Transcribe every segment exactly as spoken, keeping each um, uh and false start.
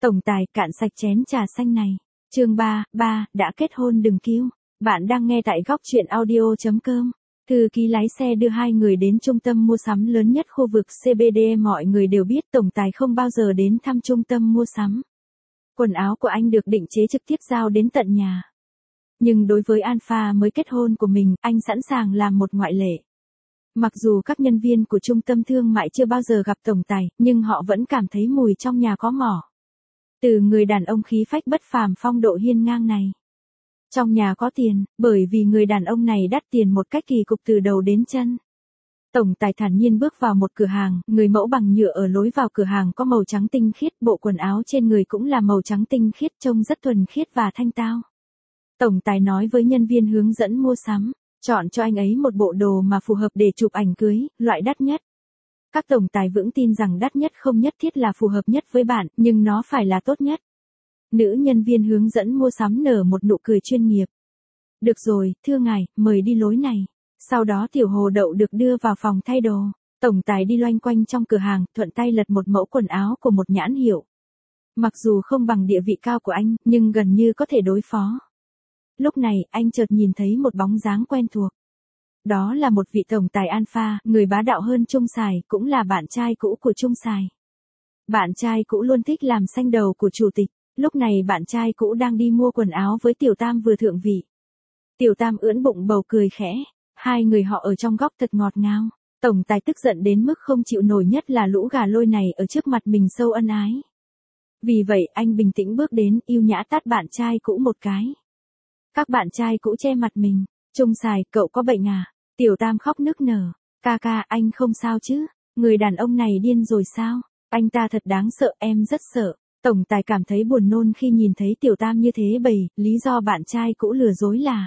Tổng tài cạn sạch chén trà xanh này. Chương ba, ba, đã kết hôn đừng cứu. Bạn đang nghe tại góc truyện audio chấm com. Thư ký lái xe đưa hai người đến trung tâm mua sắm lớn nhất khu vực xê bê đê. Mọi người đều biết tổng tài không bao giờ đến thăm trung tâm mua sắm. Quần áo của anh được định chế trực tiếp giao đến tận nhà. Nhưng đối với Alpha mới kết hôn của mình, anh sẵn sàng làm một ngoại lệ. Mặc dù các nhân viên của trung tâm thương mại chưa bao giờ gặp tổng tài, nhưng họ vẫn cảm thấy mùi trong nhà có mỏ. Từ người đàn ông khí phách bất phàm phong độ hiên ngang này. Trong nhà có tiền, bởi vì người đàn ông này đắt tiền một cách kỳ cục từ đầu đến chân. Tổng tài thản nhiên bước vào một cửa hàng, người mẫu bằng nhựa ở lối vào cửa hàng có màu trắng tinh khiết, bộ quần áo trên người cũng là màu trắng tinh khiết trông rất thuần khiết và thanh tao. Tổng tài nói với nhân viên hướng dẫn mua sắm, chọn cho anh ấy một bộ đồ mà phù hợp để chụp ảnh cưới, loại đắt nhất. Các tổng tài vững tin rằng đắt nhất không nhất thiết là phù hợp nhất với bạn, nhưng nó phải là tốt nhất. Nữ nhân viên hướng dẫn mua sắm nở một nụ cười chuyên nghiệp. Được rồi, thưa ngài, mời đi lối này. Sau đó tiểu hồ đậu được đưa vào phòng thay đồ. Tổng tài đi loanh quanh trong cửa hàng, thuận tay lật một mẫu quần áo của một nhãn hiệu. Mặc dù không bằng địa vị cao của anh, nhưng gần như có thể đối phó. Lúc này, anh chợt nhìn thấy một bóng dáng quen thuộc. Đó là một vị tổng tài Alpha, người bá đạo hơn Trung Sài, cũng là bạn trai cũ của Trung Sài. Bạn trai cũ luôn thích làm xanh đầu của chủ tịch. Lúc này bạn trai cũ đang đi mua quần áo với Tiểu Tam vừa thượng vị. Tiểu Tam ưỡn bụng bầu cười khẽ. Hai người họ ở trong góc thật ngọt ngào. Tổng tài tức giận đến mức không chịu nổi, nhất là lũ gà lôi này ở trước mặt mình sâu ân ái. Vì vậy anh bình tĩnh bước đến, yêu nhã tát bạn trai cũ một cái. Các bạn trai cũ che mặt mình. Trung Sài, cậu có bệnh à? Tiểu Tam khóc nức nở. Ca ca, anh không sao chứ? Người đàn ông này điên rồi sao? Anh ta thật đáng sợ, em rất sợ. Tổng tài cảm thấy buồn nôn khi nhìn thấy Tiểu Tam như thế bầy, lý do bạn trai cũ lừa dối là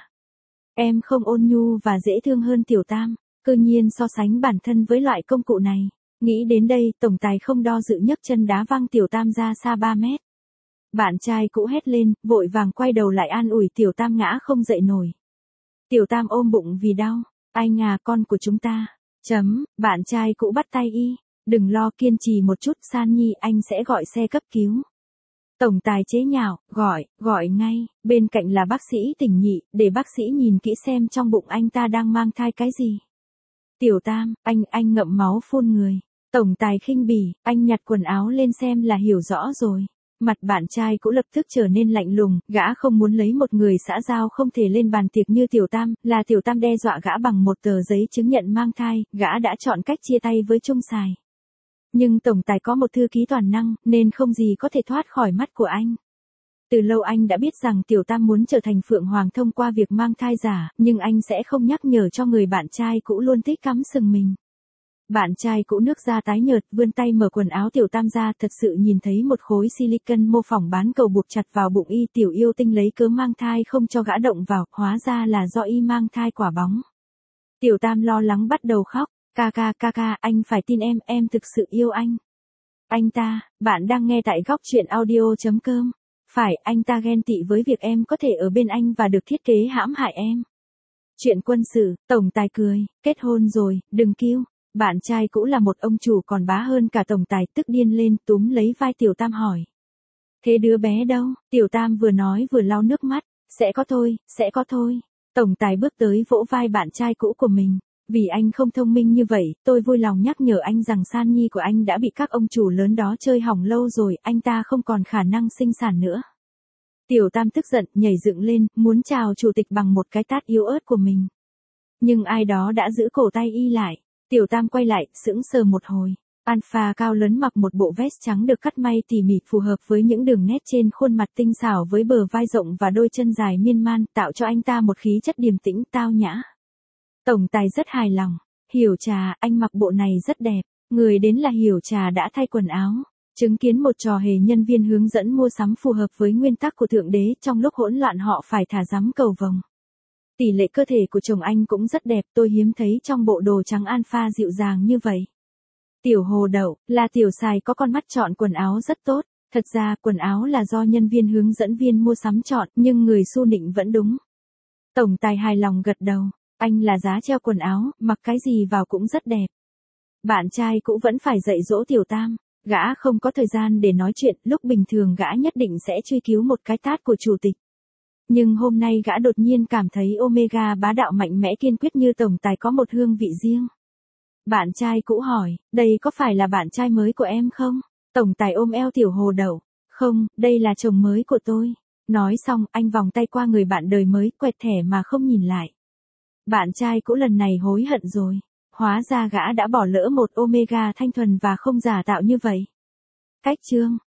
em không ôn nhu và dễ thương hơn Tiểu Tam, cơ nhiên so sánh bản thân với loại công cụ này. Nghĩ đến đây, tổng tài không do dự nhấc chân đá văng Tiểu Tam ra xa ba mét. Bạn trai cũ hét lên, vội vàng quay đầu lại an ủi Tiểu Tam ngã không dậy nổi. Tiểu Tam ôm bụng vì đau, anh à, con của chúng ta. Chấm, bạn trai cũ bắt tay y. Đừng lo, kiên trì một chút San Nhi, anh sẽ gọi xe cấp cứu. Tổng tài chế nhạo, gọi, gọi ngay, bên cạnh là bác sĩ tỉnh nhị, để bác sĩ nhìn kỹ xem trong bụng anh ta đang mang thai cái gì. Tiểu Tam, anh, anh ngậm máu phun người. Tổng tài khinh bỉ, anh nhặt quần áo lên xem là hiểu rõ rồi. Mặt bạn trai cũ lập tức trở nên lạnh lùng, gã không muốn lấy một người xã giao không thể lên bàn tiệc như Tiểu Tam, là Tiểu Tam đe dọa gã bằng một tờ giấy chứng nhận mang thai, gã đã chọn cách chia tay với Trung Sài. Nhưng tổng tài có một thư ký toàn năng, nên không gì có thể thoát khỏi mắt của anh. Từ lâu anh đã biết rằng Tiểu Tam muốn trở thành Phượng Hoàng thông qua việc mang thai giả, nhưng anh sẽ không nhắc nhở cho người bạn trai cũ luôn thích cắm sừng mình. Bạn trai cũ nước da tái nhợt, vươn tay mở quần áo Tiểu Tam ra, thật sự nhìn thấy một khối silicon mô phỏng bán cầu buộc chặt vào bụng y. Tiểu yêu tinh lấy cớ mang thai không cho gã động vào, hóa ra là do y mang thai quả bóng. Tiểu Tam lo lắng bắt đầu khóc. Ca ca, ca ca, anh phải tin em, em thực sự yêu anh. Anh ta, bạn đang nghe tại góc truyện audio chấm com. Phải, anh ta ghen tị với việc em có thể ở bên anh và được thiết kế hãm hại em. Chuyện quân sự, tổng tài cười, kết hôn rồi, đừng kêu. Bạn trai cũ là một ông chủ còn bá hơn cả tổng tài, tức điên lên, túm lấy vai Tiểu Tam hỏi. Thế đứa bé đâu? Tiểu Tam vừa nói vừa lau nước mắt. Sẽ có thôi, sẽ có thôi. Tổng tài bước tới vỗ vai bạn trai cũ của mình. Vì anh không thông minh như vậy, tôi vui lòng nhắc nhở anh rằng San Nhi của anh đã bị các ông chủ lớn đó chơi hỏng lâu rồi, anh ta không còn khả năng sinh sản nữa. Tiểu Tam tức giận, nhảy dựng lên, muốn chào chủ tịch bằng một cái tát yếu ớt của mình. Nhưng ai đó đã giữ cổ tay y lại. Tiểu Tam quay lại, sững sờ một hồi. Alpha cao lớn mặc một bộ vest trắng được cắt may tỉ mỉ phù hợp với những đường nét trên khuôn mặt tinh xảo với bờ vai rộng và đôi chân dài miên man, tạo cho anh ta một khí chất điềm tĩnh tao nhã. Tổng tài rất hài lòng. Hiểu Trà, anh mặc bộ này rất đẹp. Người đến là Hiểu Trà đã thay quần áo. Chứng kiến một trò hề nhân viên hướng dẫn mua sắm phù hợp với nguyên tắc của Thượng Đế, trong lúc hỗn loạn họ phải thả rắm cầu vồng. Tỷ lệ cơ thể của chồng anh cũng rất đẹp, tôi hiếm thấy trong bộ đồ trắng Alpha dịu dàng như vậy. Tiểu hồ đậu, là Tiểu Sài có con mắt chọn quần áo rất tốt. Thật ra quần áo là do nhân viên hướng dẫn viên mua sắm chọn, nhưng người su nịnh vẫn đúng. Tổng tài hài lòng gật đầu. Anh là giá treo quần áo, mặc cái gì vào cũng rất đẹp. Bạn trai cũ vẫn phải dạy dỗ Tiểu Tam. Gã không có thời gian để nói chuyện, lúc bình thường gã nhất định sẽ truy cứu một cái tát của chủ tịch. Nhưng hôm nay gã đột nhiên cảm thấy Omega bá đạo mạnh mẽ kiên quyết như tổng tài có một hương vị riêng. Bạn trai cũ hỏi, đây có phải là bạn trai mới của em không? Tổng tài ôm eo tiểu hồ đậu. Không, đây là chồng mới của tôi. Nói xong, anh vòng tay qua người bạn đời mới, quẹt thẻ mà không nhìn lại. Bạn trai cũ lần này hối hận rồi. Hóa ra gã đã bỏ lỡ một Omega thanh thuần và không giả tạo như vậy. Cách chương